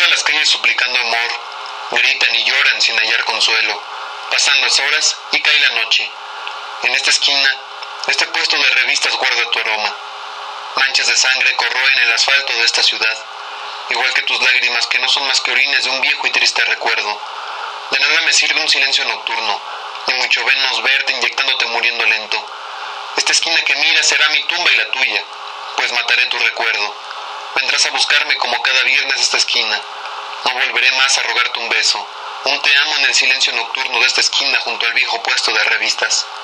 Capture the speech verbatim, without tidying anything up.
todas las calles suplicando amor, gritan y lloran sin hallar consuelo. Pasan las horas y cae la noche. En esta esquina, este puesto de revistas guarda tu aroma. Manchas de sangre corroen el asfalto de esta ciudad, igual que tus lágrimas que no son más que orines de un viejo y triste recuerdo. De nada me sirve un silencio nocturno, ni mucho menos verte inyectándote muriendo lento. Esta esquina que miras será mi tumba y la tuya, pues mataré tu recuerdo. Vendrás a buscarme como cada viernes a esta esquina. No volveré más a rogarte un beso, un te amo en el silencio nocturno de esta esquina junto al viejo puesto de revistas.